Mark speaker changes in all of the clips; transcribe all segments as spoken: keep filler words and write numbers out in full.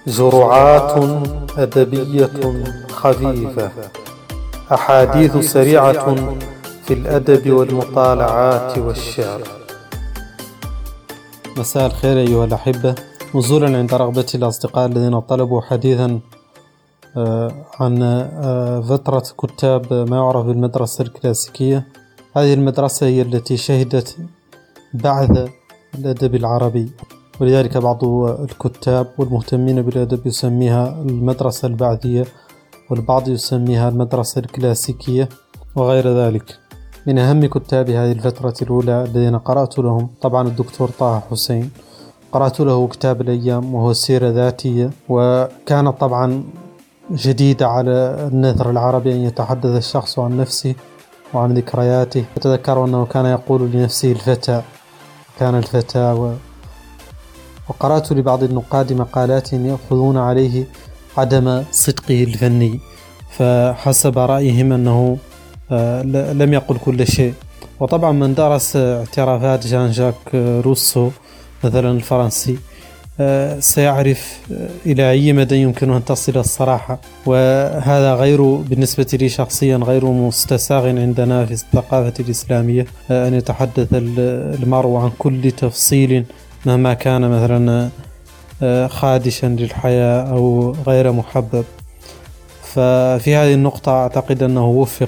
Speaker 1: جرعات أدبية خفيفة، أحاديث سريعة في الأدب والمطالعات والشعر. مساء الخير أيها الأحبة، نزولا عند رغبة الأصدقاء الذين طلبوا حديثا عن فترة كتاب ما يعرف بالمدرسة الكلاسيكية. هذه المدرسة هي التي شهدت بعث الأدب العربي، ولذلك بعض الكتاب والمهتمين بالأدب يسميها المدرسة البعثية، والبعض يسميها المدرسة الكلاسيكية وغير ذلك. من أهم كتاب هذه الفترة الأولى الذين قرأت لهم طبعا الدكتور طه حسين، قرأت له كتاب الأيام وهو سيرة ذاتية، وكانت طبعا جديدة على النثر العربي أن يتحدث الشخص عن نفسه وعن ذكرياته. أتذكر أنه كان يقول لنفسه الفتى، كان الفتى و... وقرأت لبعض النقاد مقالات يأخذون عليه عدم صدقه الفني، فحسب رأيهم أنه لم يقل كل شيء. وطبعا من درس اعترافات جان جاك روسو مثلا الفرنسي سيعرف إلى أي مدى يمكن أن تصل الصراحة، وهذا غير بالنسبة لي شخصيا غير مستساغ عندنا في الثقافة الإسلامية أن يتحدث المرء عن كل تفصيل مهما كان مثلا خادشا للحياة أو غير محبب. ففي هذه النقطة أعتقد أنه وفق،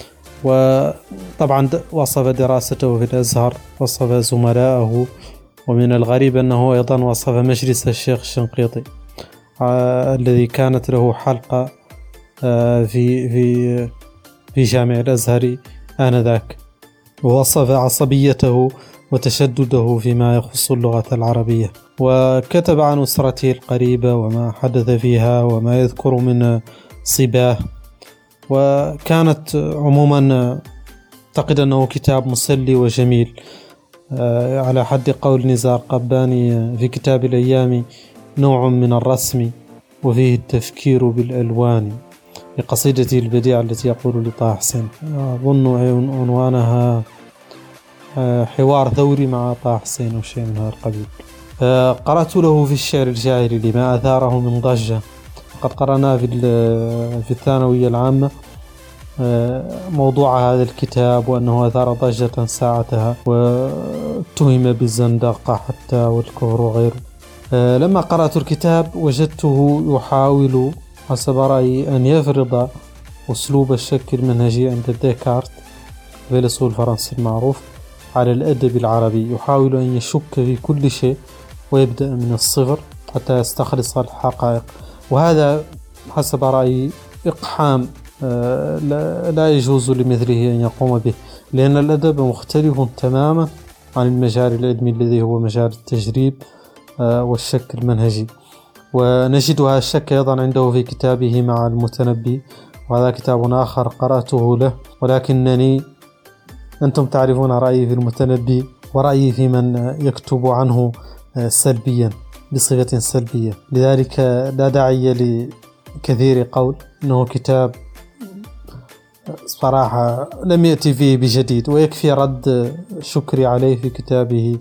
Speaker 1: وطبعا وصف دراسته في الأزهر، وصف زملائه، ومن الغريب أنه أيضا وصف مجلس الشيخ الشنقيطي آه الذي كانت له حلقة آه في في في جامع الأزهر آنذاك، ووصف عصبيته وتشدده فيما يخص اللغة العربية، وكتب عن أسرته القريبة وما حدث فيها وما يذكر من صباه. وكانت عموما أعتقد أنه كتاب مسلي وجميل، على حد قول نزار قباني في كتاب الأيام: نوع من الرسم وفيه التفكير بالألوان، لقصيدته البديعة التي يقول لطه حسين، أظن عنوانها حوار ثوري مع طه حسين أو شيء من هذا القبيل. قرأت له في الشعر الجاهلي لما أثاره من ضجة، قد قرأناه في في الثانوية العامة موضوع هذا الكتاب، وأنه أثار ضجة ساعتها واتهم بالزندقة حتى والكفر وغيره. لما قرأت الكتاب وجدته يحاول حسب رأيي أن يفرض أسلوب الشك المنهجي عند ديكارت الفيلسوف الفرنسي المعروف على الأدب العربي، يحاول أن يشك في كل شيء ويبدأ من الصفر حتى يستخلص الحقائق، وهذا حسب رأيي إقحام لا يجوز لمثله أن يقوم به، لأن الأدب مختلف تماما عن المجال العلمي الذي هو مجال التجريب والشك المنهجي. ونجد هذا الشك أيضا عنده في كتابه مع المتنبي، وهذا كتاب آخر قرأته له، ولكنني أنتم تعرفون رأيي في المتنبي ورأيي في من يكتب عنه سلبيا بصفة سلبية، لذلك لا داعي لكثير قول إنه كتاب صراحة لم يأتي فيه بجديد، ويكفي رد شكري عليه في كتابه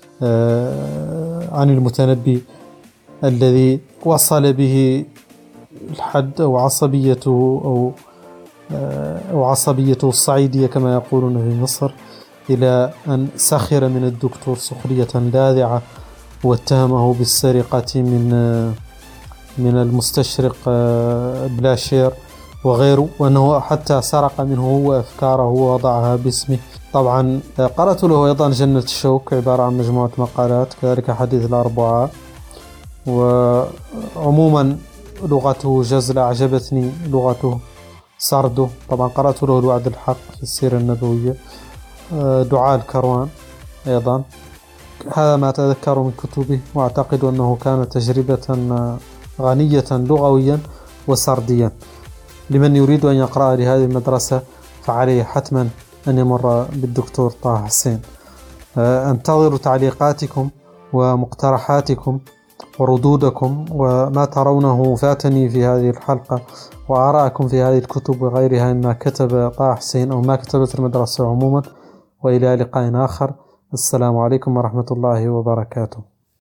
Speaker 1: عن المتنبي الذي وصل به الحد أو عصبيته أو أو عصبيته الصعيدية كما يقولون في مصر إلى أن سخر من الدكتور سخرية لاذعة، واتهمه بالسرقة من من المستشرق بلاشير وغيره، وأنه حتى سرق منه هو أفكاره ووضعها باسمه. طبعا قرأت له أيضا جنة الشوك، عبارة عن مجموعة مقالات، كذلك حديث الأربعاء. وعموما لغته جزلة، أعجبتني لغته، سرده. طبعا قرأت له الوعد الحق في السيرة النبوية، دعاء الكروان أيضا. هذا ما أتذكر من كتبه، وأعتقد أنه كانت تجربة غنية لغويا وسرديا. لمن يريد أن يقرأ لهذه المدرسة فعليه حتما أن يمر بالدكتور طه حسين. أنتظر تعليقاتكم ومقترحاتكم وردودكم وما ترونه فاتني في هذه الحلقة، وآراءكم في هذه الكتب وغيرها مما كتب طه حسين أو ما كتبت المدرسة عموما. وإلى لقاء آخر، السلام عليكم ورحمة الله وبركاته.